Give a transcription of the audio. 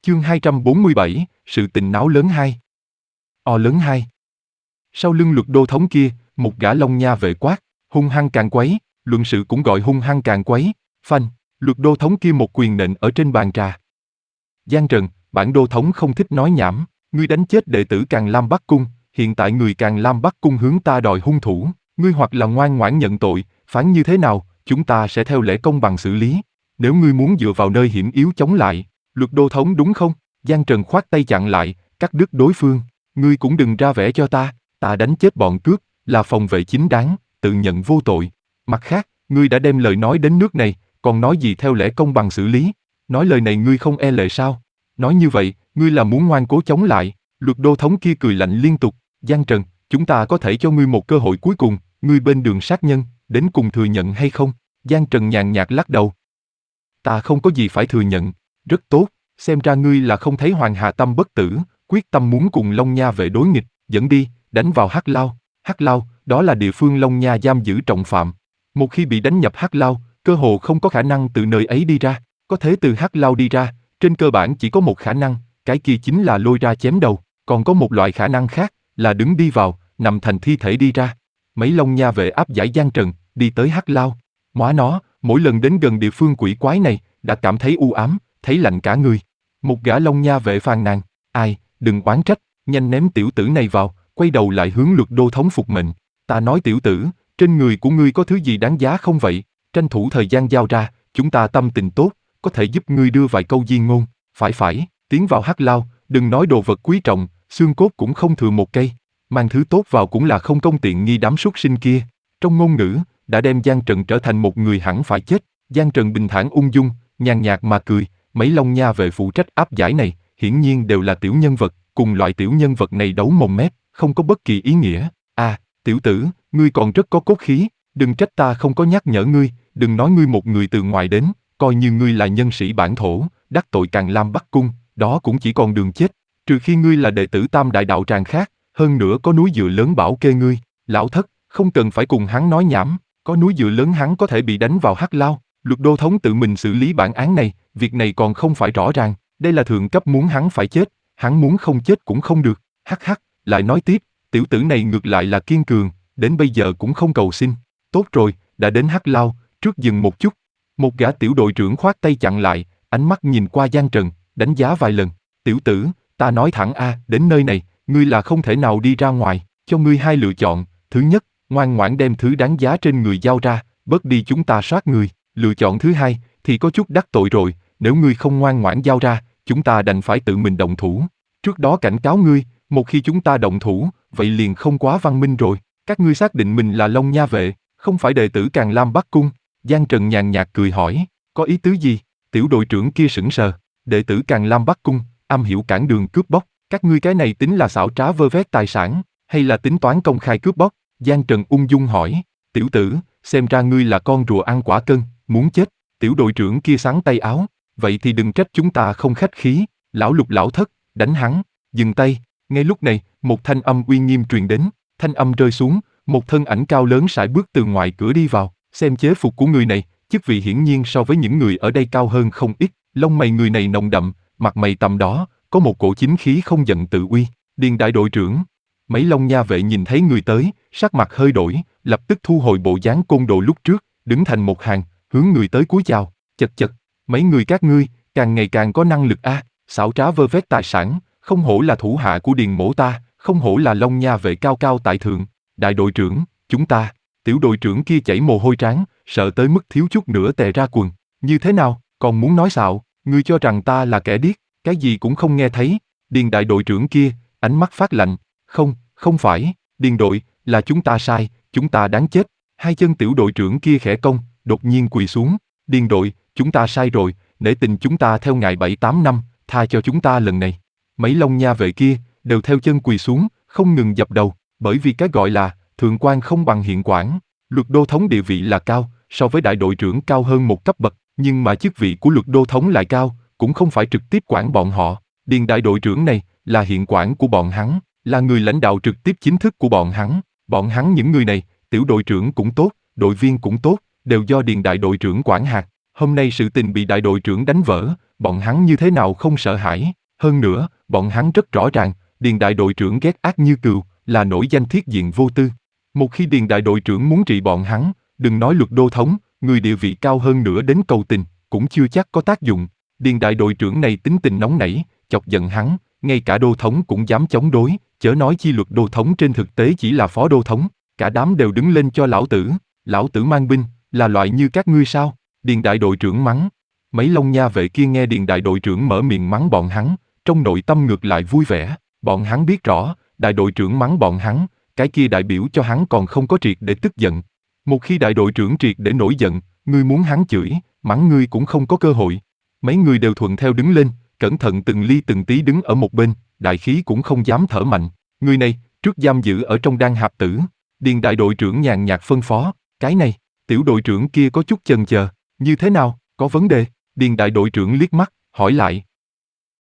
Chương 247, sự tình náo lớn 2. Lớn 2. Sau lưng Luật đô thống kia, một gã Long Nha vệ quát, hung hăng càng quấy, luận sự cũng gọi hung hăng càng quấy, phanh, Luật đô thống kia một quyền nện ở trên bàn trà. Giang Trần, bản đô thống không thích nói nhảm, ngươi đánh chết đệ tử Càn Lam Bắc Cung, hiện tại người Càn Lam Bắc Cung hướng ta đòi hung thủ, ngươi hoặc là ngoan ngoãn nhận tội, phán như thế nào, chúng ta sẽ theo lẽ công bằng xử lý. Nếu ngươi muốn dựa vào nơi hiểm yếu chống lại, Luật đô thống đúng không? Giang Trần khoát tay chặn lại, cắt đứt đối phương, ngươi cũng đừng ra vẻ cho ta đánh chết bọn cướp, là phòng vệ chính đáng, tự nhận vô tội. Mặt khác, ngươi đã đem lời nói đến nước này, còn nói gì theo lẽ công bằng xử lý? Nói lời này ngươi không e lệ sao? Nói như vậy, ngươi là muốn ngoan cố chống lại. Luật đô thống kia cười lạnh liên tục, Giang Trần, chúng ta có thể cho ngươi một cơ hội cuối cùng, ngươi bên đường sát nhân, đến cùng thừa nhận hay không? Giang Trần nhàn nhạt lắc đầu. Ta không có gì phải thừa nhận, rất tốt, xem ra ngươi là không thấy Hoàng Hà Tâm bất tử, quyết tâm muốn cùng Long Nha vệ đối nghịch, dẫn đi, đánh vào Hắc Lao. Hắc Lao, đó là địa phương Long Nha giam giữ trọng phạm. Một khi bị đánh nhập Hắc Lao, cơ hồ không có khả năng từ nơi ấy đi ra, có thể từ Hắc Lao đi ra, trên cơ bản chỉ có một khả năng, cái kia chính là lôi ra chém đầu, còn có một loại khả năng khác, là đứng đi vào, nằm thành thi thể đi ra. Mấy Long Nha vệ áp giải Giang Trần, đi tới Hắc Lao. Móa nó, mỗi lần đến gần địa phương quỷ quái này, đã cảm thấy u ám, thấy lạnh cả người. Một gã Long Nha vệ phàn nàn, ai, đừng oán trách, nhanh ném tiểu tử này vào, quay đầu lại hướng Luật đô thống phục mệnh. Ta nói tiểu tử, trên người của ngươi có thứ gì đáng giá không vậy? Tranh thủ thời gian giao ra, chúng ta tâm tình tốt, có thể giúp ngươi đưa vài câu diên ngôn. Phải, tiến vào Hắc Lao, đừng nói đồ vật quý trọng, xương cốt cũng không thừa một cây. Mang thứ tốt vào cũng là không công tiện nghi đám súc sinh kia. Trong ngôn ngữ, đã đem Giang Trần trở thành một người hẳn phải chết. Giang Trần bình thản ung dung, nhàn nhạt mà cười, mấy Long Nha vệ phụ trách áp giải này, hiển nhiên đều là tiểu nhân vật, cùng loại tiểu nhân vật này đấu mồm mép, không có bất kỳ ý nghĩa. Tiểu tử, ngươi còn rất có cốt khí, đừng trách ta không có nhắc nhở ngươi, đừng nói ngươi một người từ ngoài đến, coi như ngươi là nhân sĩ bản thổ, đắc tội Càn Lam Bắc Cung, đó cũng chỉ còn đường chết, trừ khi ngươi là đệ tử Tam Đại đạo tràng khác, hơn nữa có núi dựa lớn bảo kê ngươi, lão thất, không cần phải cùng hắn nói nhảm, có núi dựa lớn hắn có thể bị đánh vào Hắc Lao. Luật đô thống tự mình xử lý bản án này, việc này còn không phải rõ ràng, đây là thượng cấp muốn hắn phải chết, hắn muốn không chết cũng không được. Hắc, lại nói tiếp, tiểu tử này ngược lại là kiên cường, đến bây giờ cũng không cầu xin. Tốt rồi, đã đến Hắc Lao, trước dừng một chút. Một gã tiểu đội trưởng khoát tay chặn lại, ánh mắt nhìn qua Giang Trần, đánh giá vài lần. Tiểu tử, ta nói thẳng đến nơi này, ngươi là không thể nào đi ra ngoài, cho ngươi hai lựa chọn. Thứ nhất, ngoan ngoãn đem thứ đáng giá trên người giao ra, bớt đi chúng ta soát người. Lựa chọn thứ hai, thì có chút đắc tội rồi, nếu ngươi không ngoan ngoãn giao ra, chúng ta đành phải tự mình động thủ. Trước đó cảnh cáo ngươi, một khi chúng ta động thủ, vậy liền không quá văn minh rồi. Các ngươi xác định mình là Long Nha vệ, không phải đệ tử Càn Lam Bắc Cung. Giang Trần nhàn nhạt cười hỏi, có ý tứ gì? Tiểu đội trưởng kia sững sờ, đệ tử Càn Lam Bắc Cung, am hiểu cản đường cướp bóc, các ngươi cái này tính là xảo trá vơ vét tài sản, hay là tính toán công khai cướp bóc? Giang Trần ung dung hỏi, tiểu tử, xem ra ngươi là con rùa ăn quả cân, muốn chết. Tiểu đội trưởng kia xắn tay áo, vậy thì đừng trách chúng ta không khách khí, lão Lục lão thất, đánh hắn, dừng tay. Ngay lúc này, một thanh âm uy nghiêm truyền đến, thanh âm rơi xuống, một thân ảnh cao lớn sải bước từ ngoài cửa đi vào, xem chế phục của người này, chức vị hiển nhiên so với những người ở đây cao hơn không ít, lông mày người này nồng đậm, mặt mày tầm đó, có một cổ chính khí không giận tự uy. Điền đại đội trưởng. Mấy Long Nha vệ nhìn thấy người tới, sắc mặt hơi đổi, lập tức thu hồi bộ dáng côn đồ lúc trước, đứng thành một hàng, hướng người tới cúi chào. Chật, mấy người các ngươi, càng ngày càng có năng lực xảo trá vơ vét tài sản, không hổ là thủ hạ của Điền mỗ ta, không hổ là Long Nha vệ cao cao tại thượng. Đại đội trưởng, chúng ta. Tiểu đội trưởng kia chảy mồ hôi trán, sợ tới mức thiếu chút nữa tè ra quần. Như thế nào, còn muốn nói xạo, ngươi cho rằng ta là kẻ điếc, cái gì cũng không nghe thấy. Điền đại đội trưởng kia, ánh mắt phát lạnh, không phải, Điền đội, là chúng ta sai, chúng ta đáng chết. Hai chân tiểu đội trưởng kia khẽ cong, đột nhiên quỳ xuống. Điền đội, chúng ta sai rồi, nể tình chúng ta theo ngài 7-8 năm, tha cho chúng ta lần này. Mấy Long Nha vệ kia, đều theo chân quỳ xuống, không ngừng dập đầu, bởi vì cái gọi là, thượng quan không bằng hiện quản. Luật đô thống địa vị là cao, so với đại đội trưởng cao hơn một cấp bậc, nhưng mà chức vị của luật đô thống lại cao, cũng không phải trực tiếp quản bọn họ. Điền đại đội trưởng này, là hiện quản của bọn hắn, là người lãnh đạo trực tiếp chính thức của bọn hắn. Bọn hắn những người này, tiểu đội trưởng cũng tốt, đội viên cũng tốt, đều do Điền đại đội trưởng quản hạt. Hôm nay sự tình bị đại đội trưởng đánh vỡ, bọn hắn như thế nào không sợ hãi. Hơn nữa, bọn hắn rất rõ ràng, Điền đại đội trưởng ghét ác như cừu, là nổi danh thiết diện vô tư. Một khi Điền đại đội trưởng muốn trị bọn hắn, đừng nói luật đô thống, người địa vị cao hơn nữa đến cầu tình, cũng chưa chắc có tác dụng. Điền đại đội trưởng này tính tình nóng nảy, chọc giận hắn, ngay cả đô thống cũng dám chống đối, chớ nói chi luật đô thống trên thực tế chỉ là phó đô thống. Cả đám đều đứng lên cho lão tử mang binh, là loại như các ngươi sao? Điền đại đội trưởng mắng. Mấy Long Nha vệ kia nghe Điền đại đội trưởng mở miệng mắng bọn hắn, trong nội tâm ngược lại vui vẻ. Bọn hắn biết rõ, đại đội trưởng mắng bọn hắn, cái kia đại biểu cho hắn còn không có triệt để tức giận. Một khi đại đội trưởng triệt để nổi giận, ngươi muốn hắn chửi, mắng ngươi cũng không có cơ hội. Mấy người đều thuận theo đứng lên, cẩn thận từng ly từng tí đứng ở một bên, đại khí cũng không dám thở mạnh. Người này, trước giam giữ ở trong đan hạp tử. Điền đại đội trưởng nhàn nhạt phân phó, cái này, tiểu đội trưởng kia có chút chần chờ, như thế nào, có vấn đề? Điền đại đội trưởng liếc mắt, hỏi lại,